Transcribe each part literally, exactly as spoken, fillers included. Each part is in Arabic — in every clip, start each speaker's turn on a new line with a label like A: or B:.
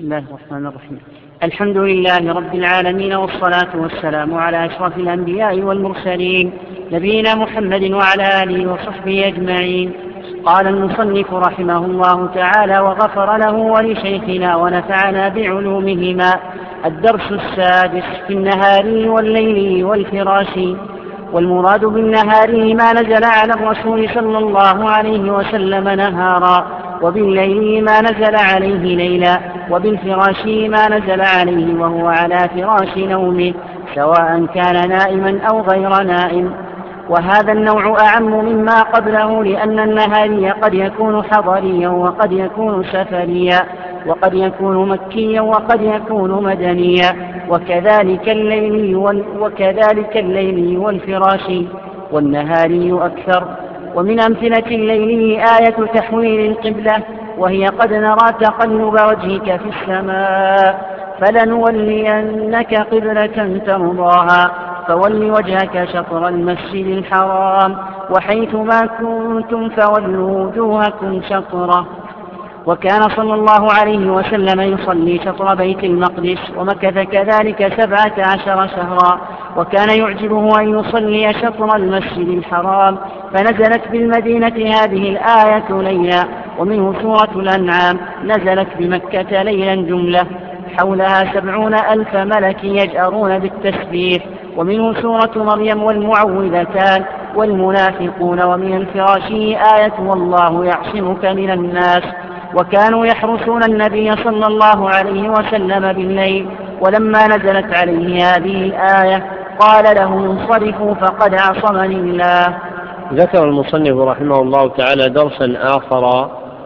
A: بسم الله الرحمن الرحيم. الحمد لله رب العالمين، والصلاة والسلام على أشرف الأنبياء والمرسلين، نبينا محمد وعلى آله وصحبه أجمعين. قال المصنف رحمه الله تعالى وغفر له ولشيخنا ونفعنا بعلومهما. الدرس السادس في النهار والليل والفراش. والمراد بالنهار ما نزل على الرسول صلى الله عليه وسلم نهارا، وبالليل ما نزل عليه ليلا، وبالفراش ما نزل عليه وهو على فراش نومه، سواء كان نائما أو غير نائم. وهذا النوع أعم مما قبله، لأن النهاري قد يكون حضريا وقد يكون سفريا، وقد يكون مكيا وقد يكون مدنيا، وكذلك الليل وكذلك الليل والفراش. والنهاري أكثر. ومن أمثلة الليل آية تحويل القبلة، وهي قد نرى تقلب وجهك في السماء فلنولينك قبلة ترضاها، فول وجهك شطر المسجد الحرام، وحيث ما كنتم فولوا وجوهكم شطره. وكان صلى الله عليه وسلم يصلي شطر بيت المقدس، ومكث كذلك سبعة عشر شهرا، وكان يعجبه أن يصلي شطر المسجد الحرام، فنزلت بالمدينة هذه الآية ليلا. ومنه سورة الأنعام نزلت بمكة ليلا جملة، حولها سبعون ألف ملك يجأرون بالتسبيح. ومنه سورة مريم والمعوذتان والمنافقون. ومن الفراش آية والله يعصمك من الناس. وكانوا يحرسون النبي صلى الله عليه وسلم بالليل، ولما نزلت عليه هذه الآية قال لهم انصرفوا فقد عصمني الله.
B: ذكر المصنف رحمه الله تعالى درسا آخر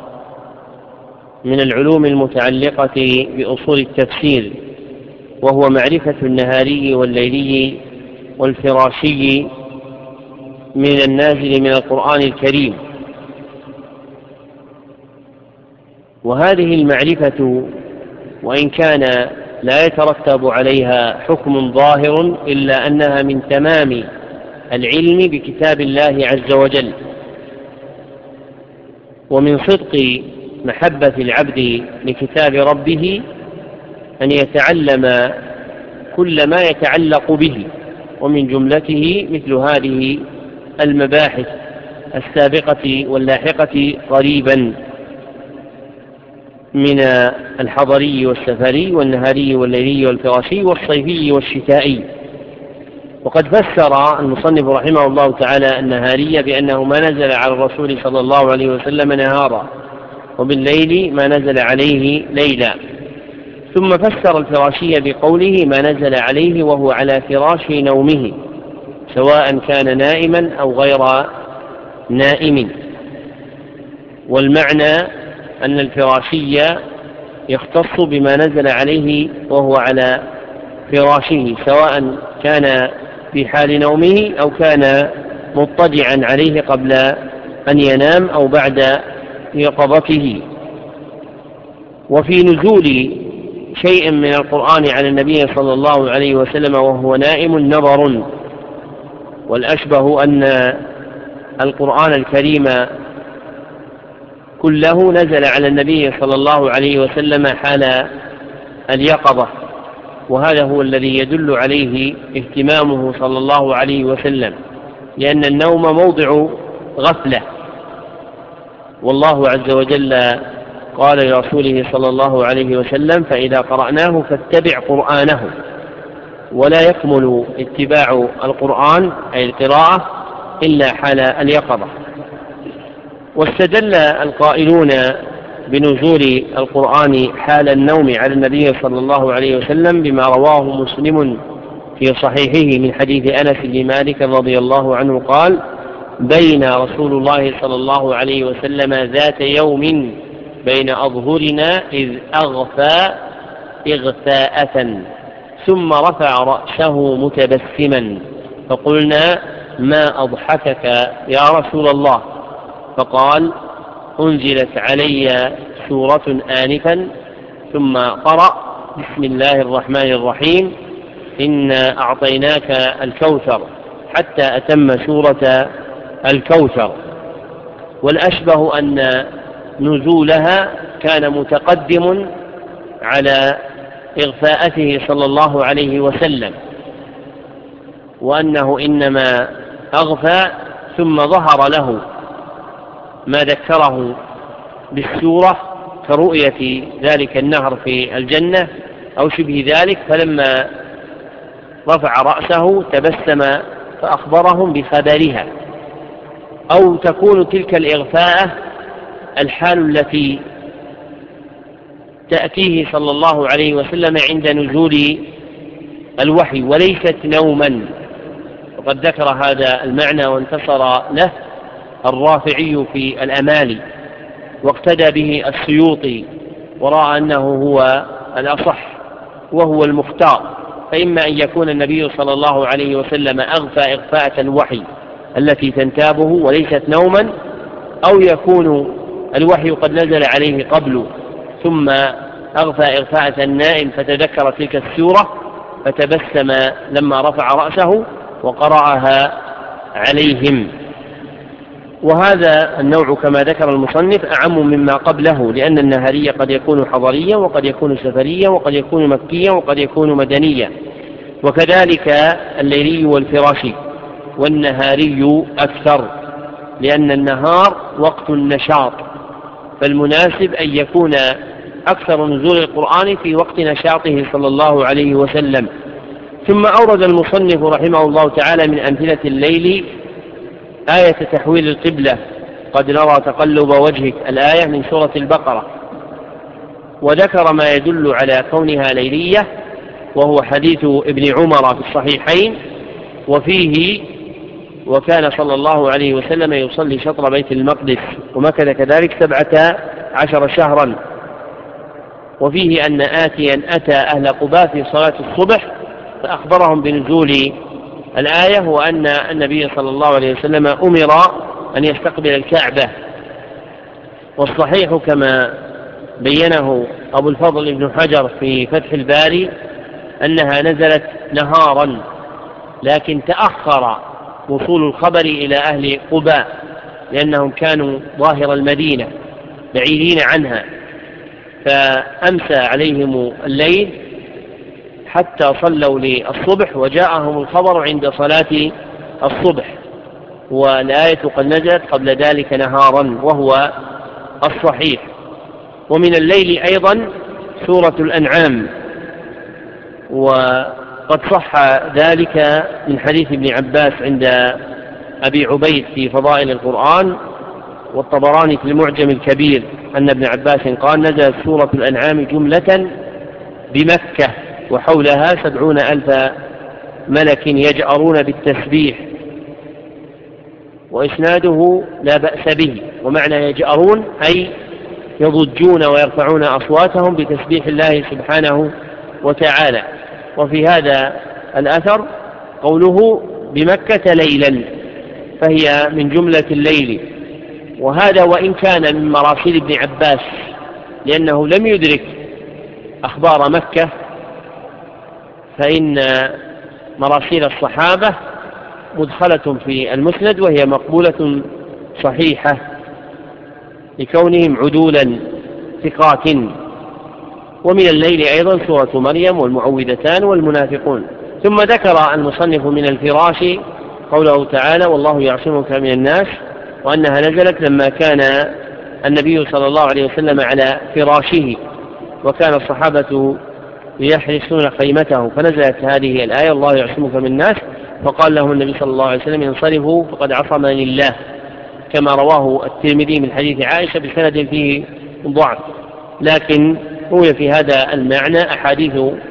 B: من العلوم المتعلقة بأصول التفسير، وهو معرفة النهاري والليلي والفراشي من النازل من القرآن الكريم. وهذه المعرفة وإن كان لا يترتب عليها حكم ظاهر، إلا أنها من تمام العلم بكتاب الله عز وجل، ومن صدق محبة العبد لكتاب ربه أن يتعلم كل ما يتعلق به، ومن جملته مثل هذه المباحث السابقة واللاحقة قريبا من الحضري والسفري والنهاري والليلي والفراشي والصيفي والشتائي. وقد فسر المصنف رحمه الله تعالى النهاري بأنه ما نزل على الرسول صلى الله عليه وسلم نهارا، وبالليل ما نزل عليه ليلا. ثم فسر الفراشي بقوله ما نزل عليه وهو على فراش نومه، سواء كان نائما أو غير نائم. والمعنى أن الفراشي يختص بما نزل عليه وهو على فراشه، سواء كان في حال نومه أو كان مضطجعا عليه قبل أن ينام أو بعد يقظته. وفي نزول شيء من القرآن على النبي صلى الله عليه وسلم وهو نائم نظر، والأشبه أن القرآن الكريم كله نزل على النبي صلى الله عليه وسلم حال اليقظة، وهذا هو الذي يدل عليه اهتمامه صلى الله عليه وسلم، لأن النوم موضع غفلة، والله عز وجل قال لرسوله صلى الله عليه وسلم فإذا قرأناه فاتبع قرآنه. ولا يكمل اتباع القرآن أي القراءة إلا حال اليقظة. واستدل القائلون بنزول القرآن حال النوم على النبي صلى الله عليه وسلم بما رواه مسلم في صحيحه من حديث أنس بن مالك رضي الله عنه قال بين رسول الله صلى الله عليه وسلم ذات يوم بين أظهرنا إذ أغفى إغفاءة ثم رفع رأسه متبسما، فقلنا ما أضحكك يا رسول الله؟ فقال أنزلت علي سورة آنفا، ثم قرأ بسم الله الرحمن الرحيم إنا أعطيناك الكوثر حتى أتم سورة الكوثر. والأشبه أن نزولها كان متقدم على إغفاءته صلى الله عليه وسلم، وأنه إنما أغفى ثم ظهر له ما ذكره بالسورة كرؤية ذلك النهر في الجنة أو شبه ذلك، فلما رفع رأسه تبسم فأخبرهم بخبرها. أو تكون تلك الإغفاءة الحال التي تأتيه صلى الله عليه وسلم عند نزول الوحي وليست نوما، وقد ذكر هذا المعنى وانتصر له الرافعي في الأمالي، واقتدى به السيوطي ورأى أنه هو الأصح وهو المختار. فإما أن يكون النبي صلى الله عليه وسلم أغفى إغفاءة الوحي التي تنتابه وليست نوما، أو يكون الوحي قد نزل عليه قبل ثم أغفى إغفاءة النائم فتذكر تلك السورة فتبسم لما رفع رأسه وقرأها عليهم. وهذا النوع كما ذكر المصنف أعم مما قبله، لأن النهاري قد يكون حضريا وقد يكون سفريا وقد يكون مكيا وقد يكون مدنيا، وكذلك الليلي والفراشي. والنهاري أكثر لأن النهار وقت النشاط، فالمناسب أن يكون أكثر نزول القرآن في وقت نشاطه صلى الله عليه وسلم. ثم أورد المصنف رحمه الله تعالى من أمثلة الليل آية تحويل القبلة، قد نرى تقلب وجهك، الآية من سورة البقرة، وذكر ما يدل على كونها ليلية وهو حديث ابن عمر في الصحيحين، وفيه وكان صلى الله عليه وسلم يصلي شطر بيت المقدس ومكث كذلك سبعة عشر شهرا، وفيه أن آتيا أتى أهل قباء في صلاة الصبح فأخبرهم بنزول الآية، وأن النبي صلى الله عليه وسلم أمر أن يستقبل الكعبة. والصحيح كما بينه أبو الفضل ابن حجر في فتح الباري أنها نزلت نهارا، لكن تأخر وصول الخبر إلى أهل قباء لأنهم كانوا ظاهر المدينة بعيدين عنها، فأمسى عليهم الليل حتى صلوا للصبح وجاءهم الخبر عند صلاة الصبح، والآية قد نزلت قبل ذلك نهارا وهو الصحيح. ومن الليل أيضا سورة الأنعام، وقد صح ذلك من حديث ابن عباس عند أبي عبيد في فضائل القرآن، والطبراني في المعجم الكبير أن ابن عباس قال نزلت سورة الأنعام جملة بمكة وحولها سبعون ألف ملك يجأرون بالتسبيح، وإسناده لا بأس به. ومعنى يجأرون أي يضجون ويرفعون أصواتهم بتسبيح الله سبحانه وتعالى. وفي هذا الأثر قوله بمكة ليلا، فهي من جملة الليل، وهذا وإن كان من مراسيل ابن عباس لأنه لم يدرك أخبار مكة، فإن مراسيل الصحابة مدخلة في المسند وهي مقبولة صحيحة لكونهم عدولا ثقات. ومن الليل أيضا سورة مريم والمعوذتان والمنافقون. ثم ذكر المصنف من الفراش قوله تعالى والله يعصمك من الناس، وأنها نزلت لما كان النبي صلى الله عليه وسلم على فراشه وكان الصحابة يحرسون خيمته، فنزلت هذه الآية الله يعصمك من الناس، فقال لهم النبي صلى الله عليه وسلم انصرفوا فقد عصمني الله، كما رواه الترمذي من حديث عائشة بسند فيه ضعف، لكن روي في هذا المعنى أحاديث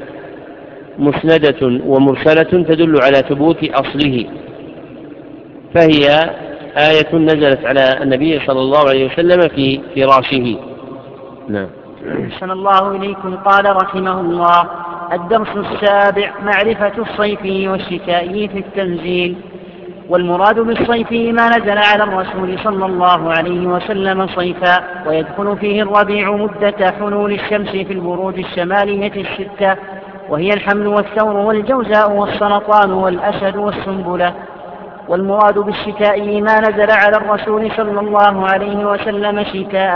B: مسندة ومرسلة تدل على ثبوت أصله، فهي آية نزلت على النبي صلى الله عليه وسلم في فراشه. نعم.
A: أحسن الله إليكم. قال رحمه الله: الدرس السابع: معرفة الصيفي والشتائي في التنزيل. والمراد بالصيفي ما نزل على الرسول صلى الله عليه وسلم صيفا، ويدخل فيه الربيع مدة حلول الشمس في البروج الشمالية الستة، وهي الحمل والثور والجوزاء والسرطان والأسد والسنبلة. والمراد بالشتاء ما نزل على الرسول صلى الله عليه وسلم شتاء،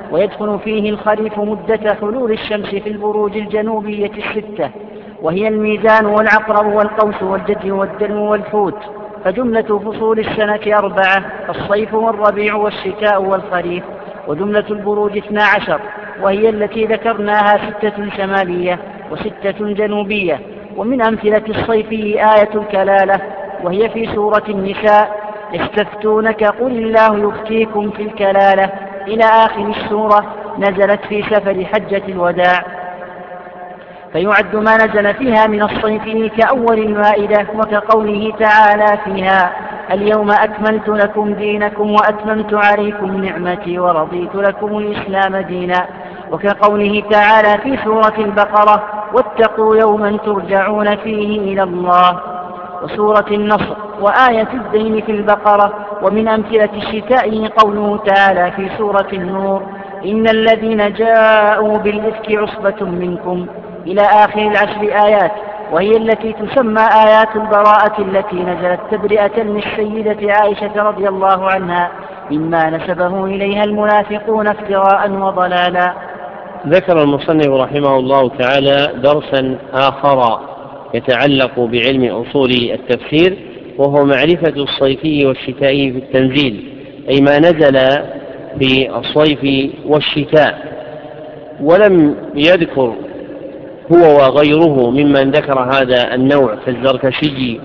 A: ويدخل فيه الخريف مدة حلول الشمس في البروج الجنوبية الستة، وهي الميزان والعقرب والقوس والجدي والدلو والحوت. فجملة فصول السنة أربعة: الصيف والربيع والشتاء والخريف. وجملة البروج اثنا عشر، وهي التي ذكرناها: ستة شمالية وستة جنوبية. ومن أمثلة الصيف آية الكلالة، وهي في سورة النساء: يستفتونك قل الله يفتيكم في الكلالة، إلى آخر السورة، نزلت في سفر حجة الوداع. فيعد ما نزل فيها من الصيف كأول المائدة، وكقوله تعالى فيها: اليوم أكملت لكم دينكم وأتممت عليكم نعمتي ورضيت لكم الإسلام دينا. وكقوله تعالى في سورة البقرة: واتقوا يوما ترجعون فيه إلى الله. وسورة النصر وآية الدين في البقرة. ومن أمثلة الشتاء قوله تعالى في سورة النور: إن الذين جاءوا بالإفك عصبة منكم، إلى آخر العشر آيات، وهي التي تسمى آيات البراءة، التي نزلت تبرئة للسيدة عائشة رضي الله عنها مما نسبه إليها المنافقون افتراء وضلالا.
B: ذكر المصنف رحمه الله تعالى درسا آخر يتعلق بعلم أصول التفسير، وهو معرفة الصيفي والشتائي في التنزيل، أي ما نزل في الصيف والشتاء. ولم يذكر هو وغيره ممن ذكر هذا النوع كالزركشي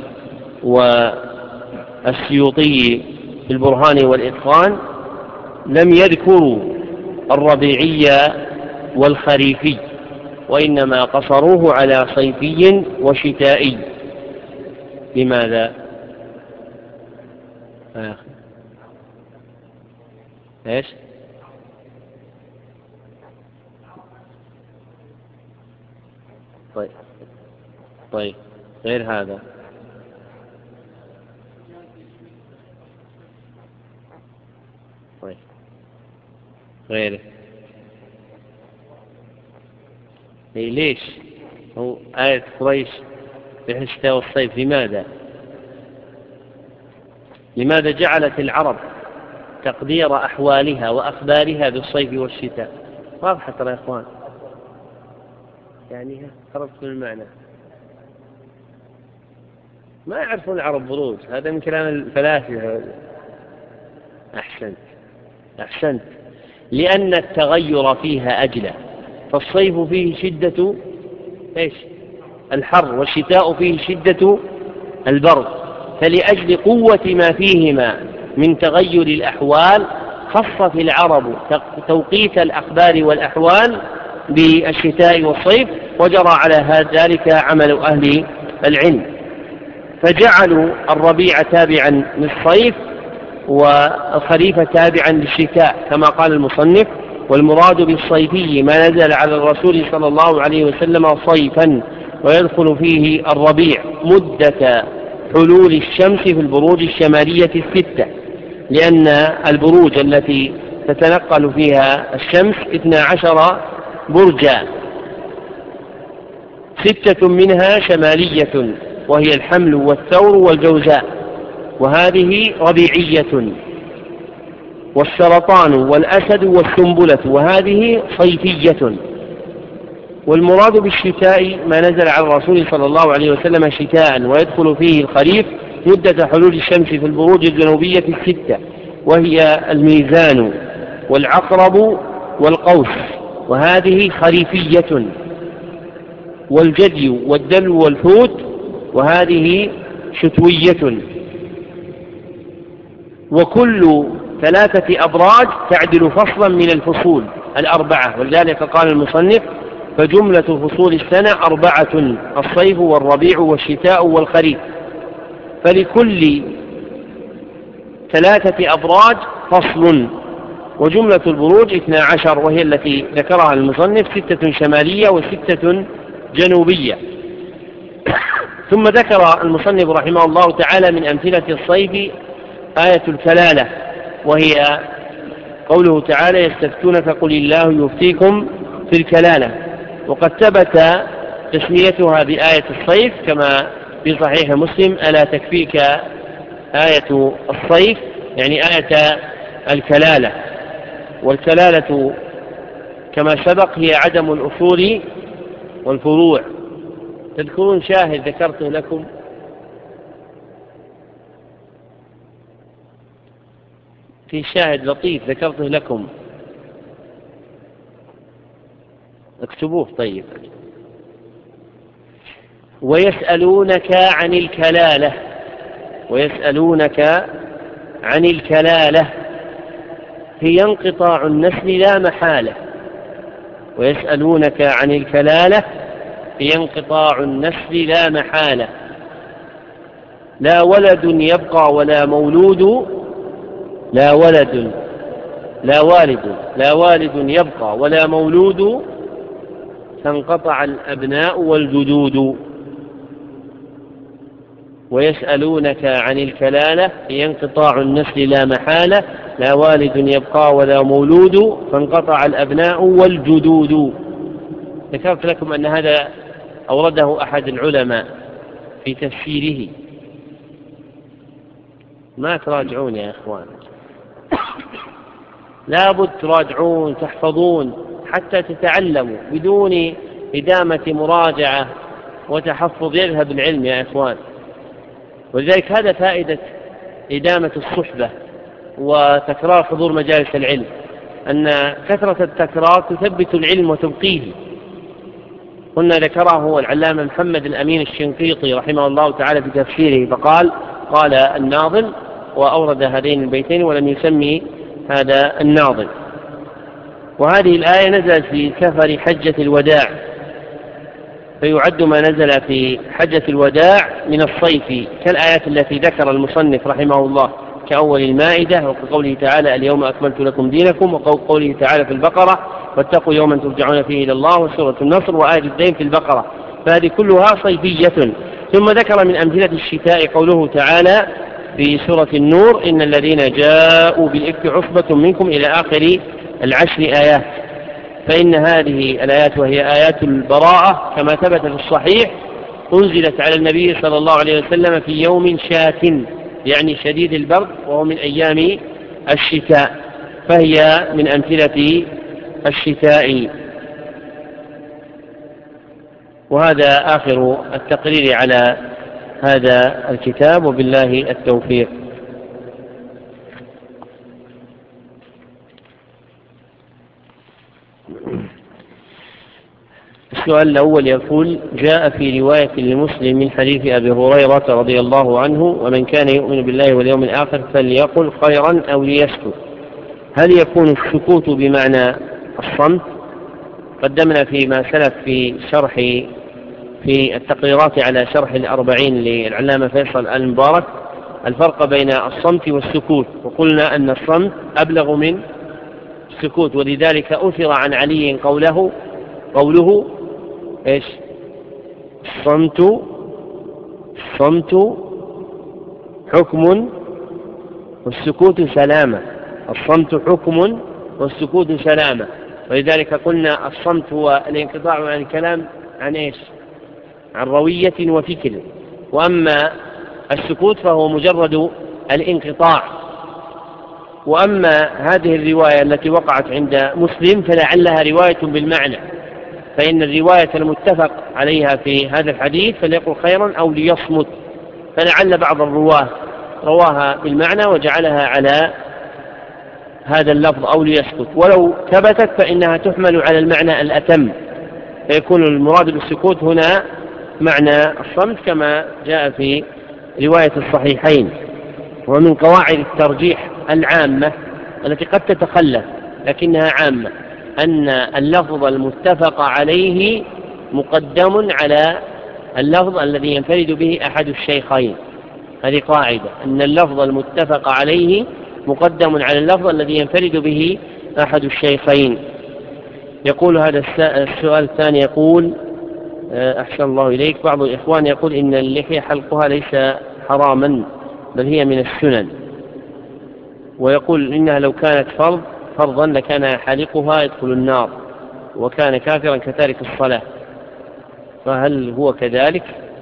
B: والسيوطي في البرهان والإتقان، لم يذكروا الربيعي والخريفي، وإنما قصروه على صيفي وشتائي. لماذا؟ آه. ايش؟ طيب طيب غير هذا. طيب غيره. إيه ليش؟ هو آية قريش في الشتاء والصيف، لماذا؟ لماذا جعلت العرب تقدير أحوالها وأخبارها بالصيف والشتاء؟ واضحة ترى يا إخوان، يعني خرجت من المعنى. ما يعرفون العرب بروج، هذا من كلام الفلاسفة. أحسنت أحسنت لأن التغير فيها أجلى، فالصيف فيه شدة إيش؟ الحر، والشتاء فيه شدة البرد، فلأجل قوة ما فيهما من تغير الأحوال خصت العرب توقيت الأخبار والأحوال بالشتاء والصيف، وجرى على ذلك عمل أهل العلم، فجعلوا الربيع تابعا للصيف والخريف تابعا للشتاء كما قال المصنف: والمراد بالصيفي ما نزل على الرسول صلى الله عليه وسلم صيفا، ويدخل فيه الربيع مدة حلول الشمس في البروج الشمالية الستة، لأن البروج التي تتنقل فيها الشمس اثنا عشر برجا، ستة منها شمالية وهي الحمل والثور والجوزاء، وهذه ربيعية، والسرطان والأسد والسنبلة، وهذه صيفية. والمراد بالشتاء ما نزل على الرسول صلى الله عليه وسلم شتاء، ويدخل فيه الخريف مدة حلول الشمس في البروج الجنوبية الستة، وهي الميزان والعقرب والقوس، وهذه خريفية، والجدي والدلو والحوت، وهذه شتوية. وكل ثلاثة أبراج تعدل فصلا من الفصول الأربعة، ولذلك قال المصنف: فجملة فصول السنة أربعة: الصيف والربيع والشتاء والخريف. فلكل ثلاثة أبراج فصل. وجملة البروج اثنا عشر، وهي التي ذكرها المصنف: ستة شمالية وستة جنوبية. ثم ذكر المصنف رحمه الله تعالى من أمثلة الصيف آية الكلالة، وهي قوله تعالى: يستفتونك قل الله يفتيكم في الكلالة. وقد ثبت تسميتها بآية الصيف كما في صحيح مسلم: ألا تكفيك آية الصيف، يعني آية الكلالة. والكلالة كما سبق هي عدم الأصول والفروع. تذكرون شاهد ذكرته لكم؟ في شاهد لطيف ذكرته لكم، اكتبوه. طيب، ويسألونك عن الكلالة، ويسألونك عن الكلالة هي انقطاع النسل لا محالة. ويسألونك عن الكلالة هي انقطاع النسل لا محالة. لا ولد يبقى ولا مولود، لا ولد لا والد لا والد يبقى ولا مولود، فانقطع الأبناء والجدود. ويسألونك عن الكلالة هي انقطاع النسل لا محالة. لا والد يبقى ولا مولود، فانقطع الأبناء والجدود. ذكرت لكم أن هذا أورده أحد العلماء في تفسيره. ما تراجعون يا إخوان، لابد تراجعون تحفظون حتى تتعلموا. بدون إدامة مراجعة وتحفظ يذهب العلم يا إخوان. ولذلك هذا فائدة إدامة الصحبة وتكرار حضور مجالس العلم، أن كثرة التكرار تثبت العلم وتبقيه. قلنا ذكره العلامة محمد الأمين الشنقيطي رحمه الله تعالى في تفسيره، فقال قال الناظم، وأورد هذين البيتين ولم يسمي هذا الناظم. وهذه الآية نزلت في سفر حجة الوداع، فيعد ما نزل في حجة الوداع من الصيف، كالآيات التي ذكر المصنف رحمه الله كأول المائدة، وكقوله تعالى اليوم أكملت لكم دينكم، وقوله تعالى في البقرة واتقوا يوما ترجعون فيه إلى الله، وسورة النصر، وآية الدين في البقرة. فهذه كلها صيفية. ثم ذكر من أمثلة الشتاء قوله تعالى في سورة النور إن الذين جاءوا بالإفك عصبة منكم إلى آخر العشر آيات. فإن هذه الآيات وهي آيات البراءة كما ثبت في الصحيح أنزلت على النبي صلى الله عليه وسلم في يوم شات، يعني شديد البرد، وهو من أيام الشتاء، فهي من أمثلة الشتاء. وهذا آخر التقرير على هذا الكتاب، وبالله التوفيق. السؤال الأول يقول: جاء في رواية لمسلم من حديث أبي هريرة رضي الله عنه: ومن كان يؤمن بالله واليوم الآخر فليقل خيرا أو ليسكت. هل يكون السكوت بمعنى الصمت؟ قدمنا فيما سلف في شرح في التقريرات على شرح الأربعين للعلامة فيصل المبارك الفرق بين الصمت والسكوت، وقلنا أن الصمت أبلغ من السكوت، ولذلك أثر عن علي قوله قوله إيش؟ الصمت الصمت حكم والسكوت سلامة. الصمت حكم والسكوت سلامة. ولذلك قلنا الصمت هو الانقطاع عن الكلام عن إيش؟ عن روية وفكر. وأما السكوت فهو مجرد الانقطاع. وأما هذه الرواية التي وقعت عند مسلم فلعلها رواية بالمعنى، فإن الرواية المتفق عليها في هذا الحديث فليقل خيرا أو ليصمت، فلعل بعض الرواه رواها بالمعنى وجعلها على هذا اللفظ أو ليسكت. ولو ثبتت فإنها تحمل على المعنى الأتم، فيكون المراد بالسكوت هنا معنى الصمت كما جاء في رواية الصحيحين. ومن قواعد الترجيح العامة التي قد تتخلف لكنها عامة أن اللفظ المتفق عليه مقدم على اللفظ الذي ينفرد به أحد الشيخين. هذه قاعدة، أن اللفظ المتفق عليه مقدم على اللفظ الذي ينفرد به أحد الشيخين. يقول هذا السؤال الثاني، يقول: أحسن الله إليك، بعض الإخوان يقول إن اللحية حلقها ليس حراما بل هي من السنن، ويقول إنها لو كانت فرض فرضا لكان حالقها يدخل النار وكان كافرا كتارك الصلاة، فهل هو كذلك؟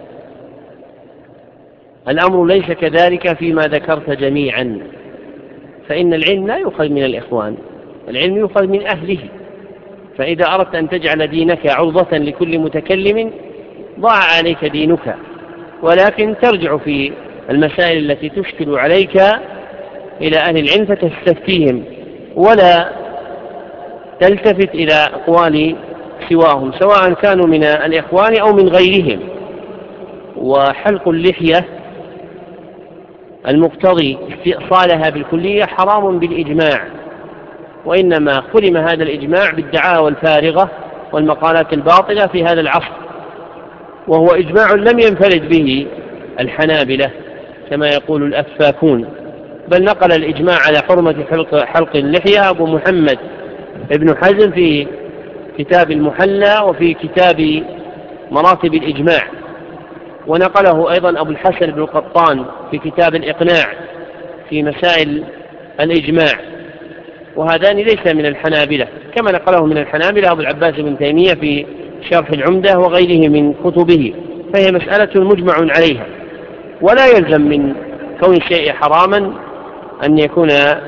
B: الأمر ليس كذلك فيما ذكرت فإذا أردت أن تجعل دينك عرضة لكل متكلم ضاع عليك دينك، ولكن ترجع في المسائل التي تشكل عليك إلى أهل العلم فتستفتيهم، ولا تلتفت إلى أقوال سواهم سواء كانوا من الإخوان أو من غيرهم. وحلق اللحية المقتضي استئصالها بالكلية حرام بالإجماع، وإنما خرم هذا الإجماع بالدعاوى الفارغة والمقالات الباطلة في هذا العصر، وهو إجماع لم ينفرد به الحنابلة كما يقول الأفاكون، بل نقل الإجماع على حرمة حلق, حلق اللحية أبو محمد ابن حزم في كتاب المحلى وفي كتاب مراتب الإجماع، ونقله أيضا أبو الحسن بن القطان في كتاب الإقناع في مسائل الإجماع، وهذان ليس من الحنابلة، كما نقله من الحنابلة أبو العباس بن تيمية في شرح العمدة وغيره من كتبه. فهي مسألة مجمع عليها، ولا يلزم من كون الشيء حراما أن يكون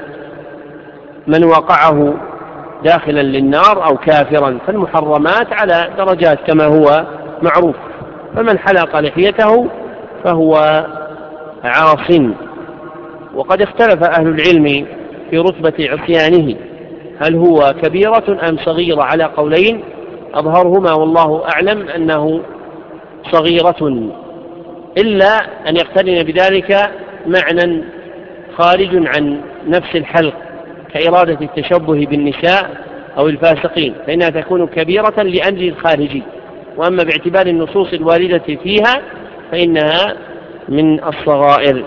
B: من وقعه داخلا للنار أو كافرا، فالمحرمات على درجات كما هو معروف، فمن حلق لحيته فهو عاص. وقد اختلف أهل العلم في رتبة عصيانه، هل هو كبيرة أم صغيرة، على قولين أظهرهما والله أعلم أنه صغيرة، إلا أن يقترن بذلك معنى خارج عن نفس الحلق كإرادة التشبه بالنساء أو الفاسقين، فإنها تكون كبيرة لأجل الخارجي، وأما باعتبار النصوص الواردة فيها فإنها من الصغائر.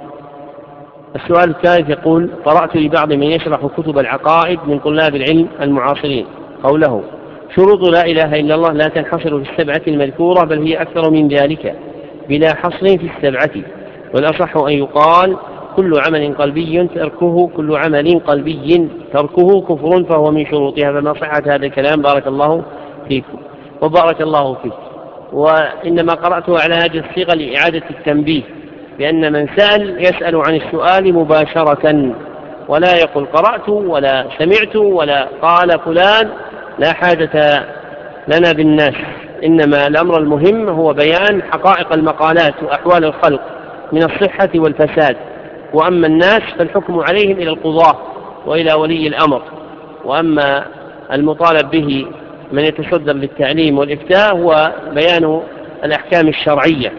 B: السؤال الثالث يقول: قرأت لبعض من يشرح كتب العقائد من طلاب العلم المعاصرين قوله: شروط لا إله إلا الله لا تنحصر في السبعة المذكورة، بل هي أكثر من ذلك بلا حصر في السبعة، والأصح أن يقال كل عمل قلبي تركه كل عمل قلبي تركه كفر فهو من شروطها. فما صحة هذا الكلام؟ بارك الله فيكم وبارك الله فيك. وإنما قرأته على هذه الصيغة لإعادة التنبيه، بأن من سأل يسأل عن السؤال مباشرة، ولا يقول قرأت ولا سمعت ولا قال فلان، لا حاجة لنا بالناس، إنما الأمر المهم هو بيان حقائق المقالات وأحوال الخلق من الصحة والفساد، وأما الناس فالحكم عليهم إلى القضاة وإلى ولي الأمر، وأما المطالب به من يتصدر للتعليم والإفتاء هو بيان الأحكام الشرعية.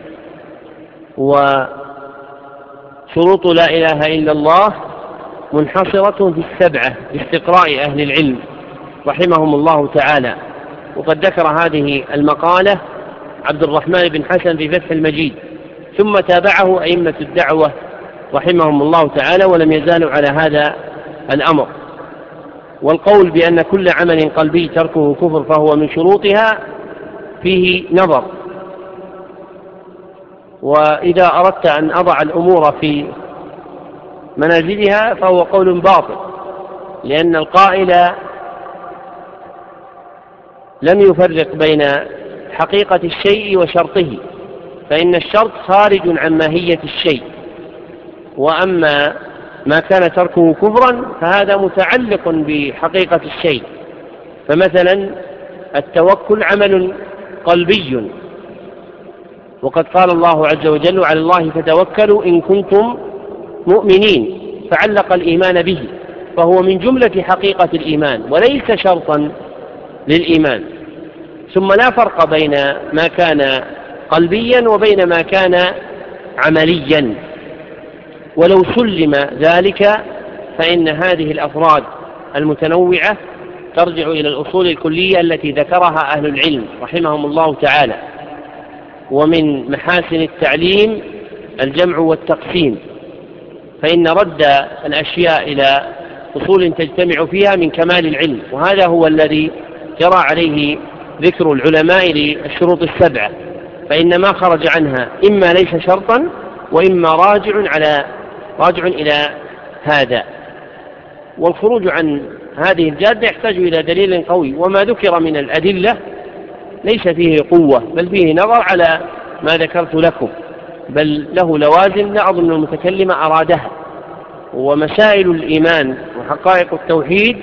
B: وشروط لا إله إلا الله منحصرة في السبعة باستقراء أهل العلم رحمهم الله تعالى، وقد ذكر هذه المقالة عبد الرحمن بن حسن في فتح المجيد، ثم تابعه أئمة الدعوة رحمهم الله تعالى، ولم يزالوا على هذا الأمر. والقول بأن كل عمل قلبي تركه كفر فهو من شروطها فيه نظر، وإذا أردت أن أضع الأمور في منازلها فهو قول باطل، لأن القائل لم يفرق بين حقيقة الشيء وشرطه، فإن الشرط خارج عن ماهية الشيء، وأما ما كان تركه كفرا فهذا متعلق بحقيقة الشيء. فمثلا التوكل عمل قلبي، وقد قال الله عز وجل: على الله فتوكلوا إن كنتم مؤمنين، فعلق الإيمان به، فهو من جملة حقيقة الإيمان وليس شرطا للإيمان. ثم لا فرق بين ما كان قلبيا وبين ما كان عمليا، ولو سلم ذلك فإن هذه الأفراد المتنوعة ترجع إلى الأصول الكلية التي ذكرها أهل العلم رحمهم الله تعالى. ومن محاسن التعليم الجمع والتقسيم، فإن رد الأشياء إلى أصول تجتمع فيها من كمال العلم، وهذا هو الذي جرى عليه ذكر العلماء للشروط السبعة، فإن ما خرج عنها إما ليس شرطا وإما راجع على راجع إلى هذا. والخروج عن هذه الجادة يحتاج إلى دليل قوي، وما ذكر من الأدلة ليس فيه قوة، بل فيه نظر على ما ذكرت لكم، بل له لوازم لا أظن المتكلم أرادها. ومسائل الإيمان وحقائق التوحيد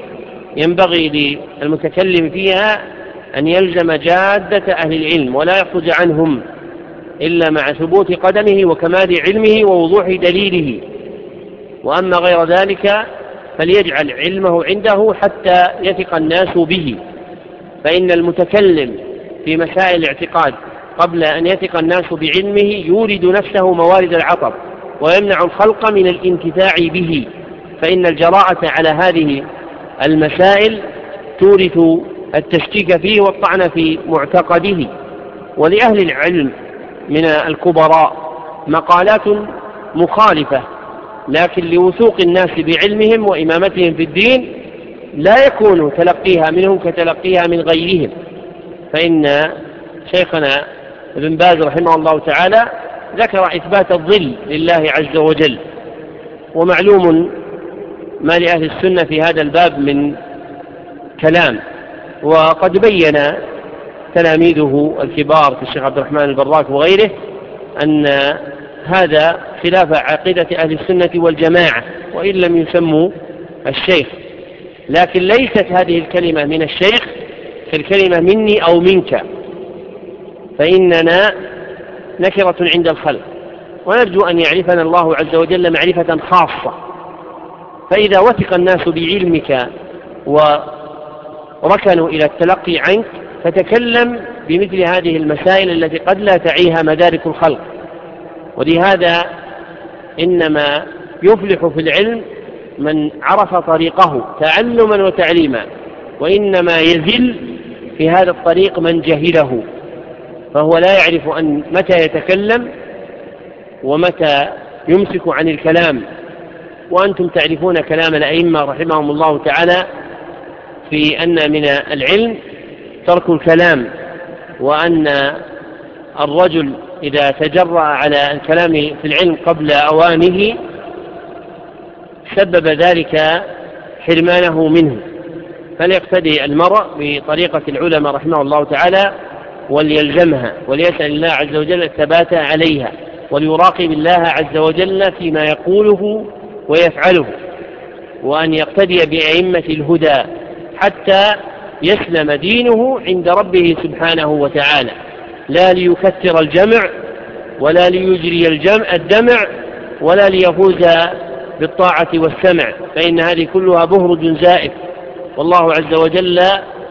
B: ينبغي للمتكلم فيها أن يلزم جادة أهل العلم ولا يخرج عنهم إلا مع ثبوت قدمه وكمال علمه ووضوح دليله. وأما غير ذلك فليجعل علمه عنده حتى يثق الناس به، فإن المتكلم في مسائل الاعتقاد قبل أن يثق الناس بعلمه يورد نفسه موارد العطب ويمنع الخلق من الانتفاع به، فإن الجراءة على هذه المسائل تورث التشكيك فيه والطعن في معتقده. ولأهل العلم من الكبراء مقالات مخالفة، لكن لوثوق الناس بعلمهم وإمامتهم في الدين لا يكون تلقيها منهم كتلقيها من غيرهم. فإن شيخنا ابن باز رحمه الله تعالى ذكر إثبات الظل لله عز وجل، ومعلوم ما لأهل السنة في هذا الباب من كلام، وقد بين تلاميذه الكبار كالشيخ عبد الرحمن البراك وغيره أن هذا خلاف عقيدة أهل السنة والجماعة وإن لم يسموا الشيخ، لكن ليست هذه الكلمة من الشيخ كالكلمة مني أو منك، فإننا نكرة عند الخلق، ونرجو أن يعرفنا الله عز وجل معرفة خاصة. فإذا وثق الناس بعلمك وركنوا إلى التلقي عنك فتكلم بمثل هذه المسائل التي قد لا تعيها مدارك الخلق. ولهذا إنما يفلح في العلم من عرف طريقه تعلما وتعليما، وإنما يزل في هذا الطريق من جهله، فهو لا يعرف أن متى يتكلم ومتى يمسك عن الكلام. وأنتم تعرفون كلام الأئمة رحمهم الله تعالى في أن من العلم ترك الكلام، وأن الرجل إذا تجرأ على الكلام في العلم قبل أوانه سبب ذلك حرمانه منه. فليقتدي المرء بطريقة العلماء رحمه الله تعالى وليلزمها، وليسأل الله عز وجل الثبات عليها، وليراقب الله عز وجل فيما يقوله ويفعله، وأن يقتدي بأئمة الهدى حتى يسلم دينه عند ربه سبحانه وتعالى، لا ليكثر الجمع ولا ليجري الجمع الدمع ولا ليفوز بالطاعة والسمع، فإن هذه كلها بهرج زائف، والله عز وجل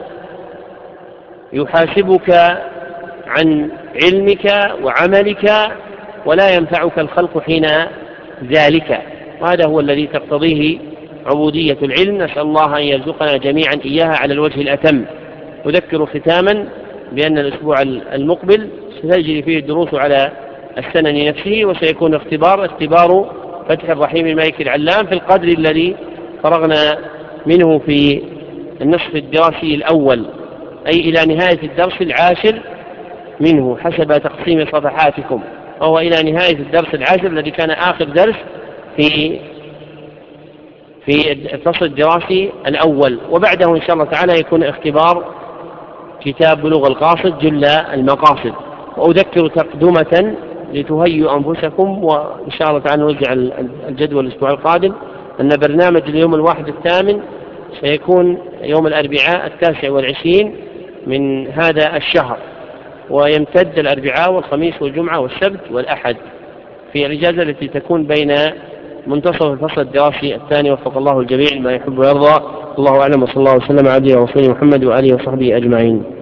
B: يحاسبك عن علمك وعملك ولا ينفعك الخلق حين ذلك. وهذا هو الذي تقتضيه عبودية العلم. نسأل الله أن يرزقنا جميعا إياها على الوجه الأتم. أذكر ختاما بأن الأسبوع المقبل ستجري فيه الدروس على السنن نفسه، وسيكون اختبار اختبار فتح الرحيم المالك العلام في القدر الذي فرغنا منه في النصف الدراسي الأول، أي إلى نهاية الدرس العاشر منه حسب تقسيم صفحاتكم، وهو إلى نهاية الدرس العاشر الذي كان آخر درس في في الفصل الدراسي الأول. وبعده إن شاء الله تعالى يكون اختبار كتاب بلوغ القاصد جل المقاصد. وأذكر تقدمة لتهيئوا أنفسكم، وإن شاء الله تعالى نرجع الجدول الأسبوع القادم، أن برنامج اليوم الواحد الثامن سيكون يوم الأربعاء التاسع والعشرين من هذا الشهر، ويمتد الأربعاء والخميس والجمعة والسبت والأحد في الإجازة التي تكون بين منتصف الفصل الدراسي الثاني. وفق الله الجميع ما يحب ويرضى. الله أعلم، وصلى الله وسلم على عبده ورسوله محمد وآله وصحبه أجمعين.